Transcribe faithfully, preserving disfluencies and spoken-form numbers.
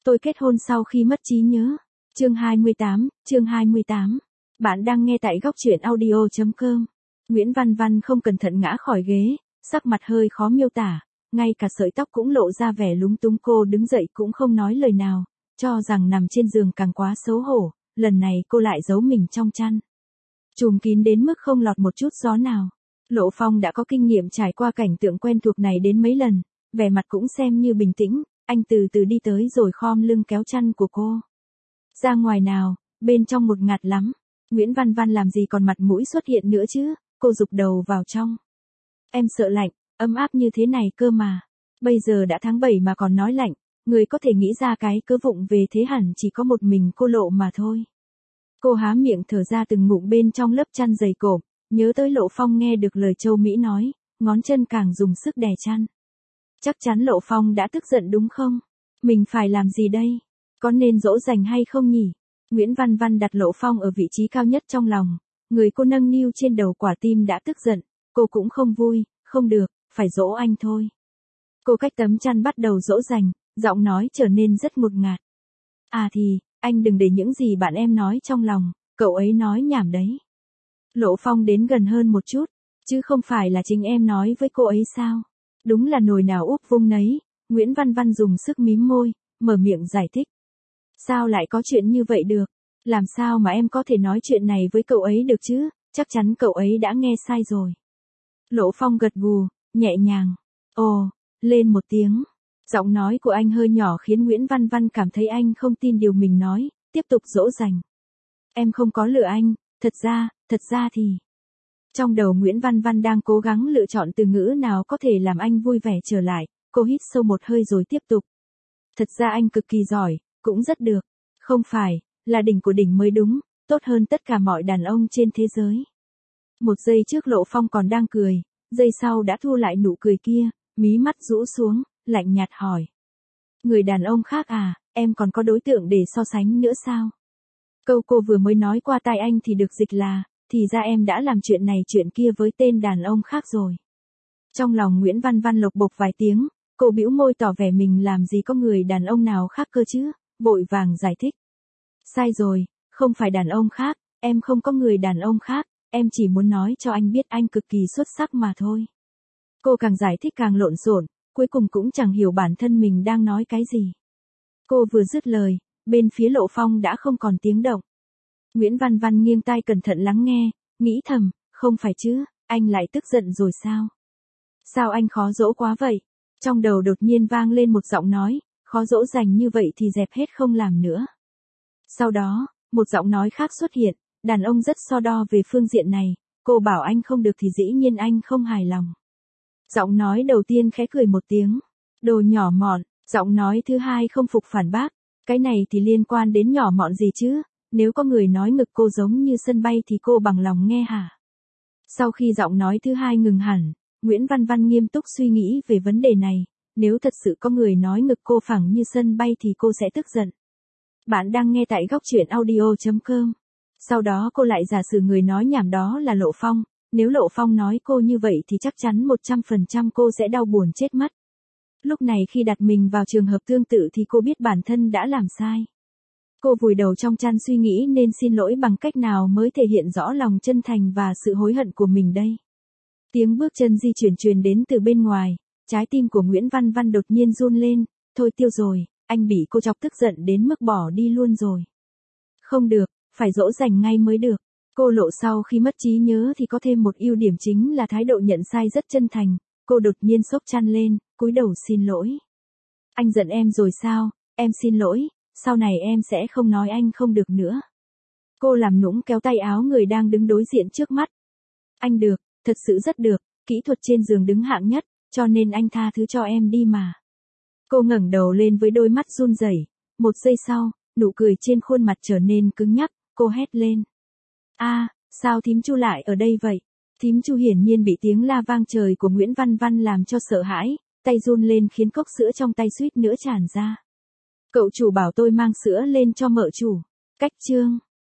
Tôi kết hôn sau khi mất trí nhớ. Chương hai mươi tám, chương hai mươi tám. Bạn đang nghe tại góc truyện audio chấm com. Nguyễn Văn Văn không cẩn thận ngã khỏi ghế, sắc mặt hơi khó miêu tả, ngay cả sợi tóc cũng lộ ra vẻ lúng túng. Cô đứng dậy cũng không nói lời nào, cho rằng nằm trên giường càng quá xấu hổ, lần này cô lại giấu mình trong chăn. Trùm kín đến mức không lọt một chút gió nào. Lộ Phong đã có kinh nghiệm trải qua cảnh tượng quen thuộc này đến mấy lần, vẻ mặt cũng xem như bình tĩnh, anh từ từ đi tới rồi khom lưng kéo chăn của cô. Ra ngoài nào, bên trong một ngạt lắm. Nguyễn Văn Văn làm gì còn mặt mũi xuất hiện nữa chứ, cô rụt đầu vào trong. Em sợ lạnh, ấm áp như thế này cơ mà. Bây giờ đã tháng bảy mà còn nói lạnh, người có thể nghĩ ra cái cớ vụng về thế hẳn chỉ có một mình cô Lộ mà thôi. Cô há miệng thở ra từng ngụm bên trong lớp chăn dày cộm, nhớ tới Lộ Phong nghe được lời Châu Mỹ nói, ngón chân càng dùng sức đè chăn. Chắc chắn Lộ Phong đã tức giận đúng không? Mình phải làm gì đây? Có nên dỗ dành hay không nhỉ? Nguyễn Văn Văn đặt Lộ Phong ở vị trí cao nhất trong lòng, người cô nâng niu trên đầu quả tim đã tức giận, cô cũng không vui, không được, phải dỗ anh thôi. Cô cách tấm chăn bắt đầu dỗ dành, giọng nói trở nên rất ngột ngạt. À thì, anh đừng để những gì bạn em nói trong lòng, cậu ấy nói nhảm đấy. Lộ Phong đến gần hơn một chút, chứ không phải là chính em nói với cô ấy sao? Đúng là nồi nào úp vung nấy, Nguyễn Văn Văn dùng sức mím môi, mở miệng giải thích. Sao lại có chuyện như vậy được? Làm sao mà em có thể nói chuyện này với cậu ấy được chứ? Chắc chắn cậu ấy đã nghe sai rồi. Lộ Phong gật gù, nhẹ nhàng. Ồ, lên một tiếng. Giọng nói của anh hơi nhỏ khiến Nguyễn Văn Văn cảm thấy anh không tin điều mình nói, tiếp tục dỗ dành. Em không có lừa anh, thật ra, thật ra thì... Trong đầu Nguyễn Văn Văn đang cố gắng lựa chọn từ ngữ nào có thể làm anh vui vẻ trở lại, cô hít sâu một hơi rồi tiếp tục. Thật ra anh cực kỳ giỏi, cũng rất được. Không phải, là đỉnh của đỉnh mới đúng, tốt hơn tất cả mọi đàn ông trên thế giới. Một giây trước Lộ Phong còn đang cười, giây sau đã thu lại nụ cười kia, mí mắt rũ xuống, lạnh nhạt hỏi. Người đàn ông khác à, em còn có đối tượng để so sánh nữa sao? Câu cô vừa mới nói qua tai anh thì được dịch là, thì ra em đã làm chuyện này chuyện kia với tên đàn ông khác rồi. Trong lòng Nguyễn Văn Văn lộc bộc vài tiếng, cô bĩu môi tỏ vẻ mình làm gì có người đàn ông nào khác cơ chứ, vội vàng giải thích. Sai rồi, không phải đàn ông khác, em không có người đàn ông khác, em chỉ muốn nói cho anh biết anh cực kỳ xuất sắc mà thôi. Cô càng giải thích càng lộn xộn, cuối cùng cũng chẳng hiểu bản thân mình đang nói cái gì. Cô vừa dứt lời, bên phía Lộ Phong đã không còn tiếng động. Nguyễn Văn Văn nghiêng tai cẩn thận lắng nghe, nghĩ thầm, không phải chứ, anh lại tức giận rồi sao? Sao anh khó dỗ quá vậy? Trong đầu đột nhiên vang lên một giọng nói, khó dỗ dành như vậy thì dẹp hết không làm nữa. Sau đó, một giọng nói khác xuất hiện, đàn ông rất so đo về phương diện này, cô bảo anh không được thì dĩ nhiên anh không hài lòng. Giọng nói đầu tiên khẽ cười một tiếng, đồ nhỏ mọn, giọng nói thứ hai không phục phản bác, cái này thì liên quan đến nhỏ mọn gì chứ, nếu có người nói ngực cô giống như sân bay thì cô bằng lòng nghe hả? Sau khi giọng nói thứ hai ngừng hẳn, Nguyễn Văn Văn nghiêm túc suy nghĩ về vấn đề này, nếu thật sự có người nói ngực cô phẳng như sân bay thì cô sẽ tức giận. Bạn đang nghe tại góc truyện audio chấm com. Sau đó cô lại giả sử người nói nhảm đó là Lộ Phong, nếu Lộ Phong nói cô như vậy thì chắc chắn một trăm phần trăm cô sẽ đau buồn chết mất. Lúc này khi đặt mình vào trường hợp tương tự thì cô biết bản thân đã làm sai. Cô vùi đầu trong chăn suy nghĩ nên xin lỗi bằng cách nào mới thể hiện rõ lòng chân thành và sự hối hận của mình đây. Tiếng bước chân di chuyển truyền đến từ bên ngoài, trái tim của Nguyễn Văn Văn đột nhiên run lên, thôi tiêu rồi, anh bị cô chọc tức giận đến mức bỏ đi luôn rồi. Không được, phải dỗ dành ngay mới được. Cô Lộ sau khi mất trí nhớ thì có thêm một ưu điểm chính là thái độ nhận sai rất chân thành, cô đột nhiên xốc chăn lên, cúi đầu xin lỗi. Anh giận em rồi sao, em xin lỗi, sau này em sẽ không nói anh không được nữa. Cô làm nũng kéo tay áo người đang đứng đối diện trước mắt. Anh được, thật sự rất được, kỹ thuật trên giường đứng hạng nhất, cho nên anh tha thứ cho em đi mà. Cô ngẩng đầu lên với đôi mắt run rẩy, một giây sau, nụ cười trên khuôn mặt trở nên cứng nhắc, cô hét lên. A, à, sao thím Chu lại ở đây vậy? Thím Chu hiển nhiên bị tiếng la vang trời của Nguyễn Văn Văn làm cho sợ hãi, tay run lên khiến cốc sữa trong tay suýt nữa tràn ra. Cậu chủ bảo tôi mang sữa lên cho mợ chủ. Cách chương.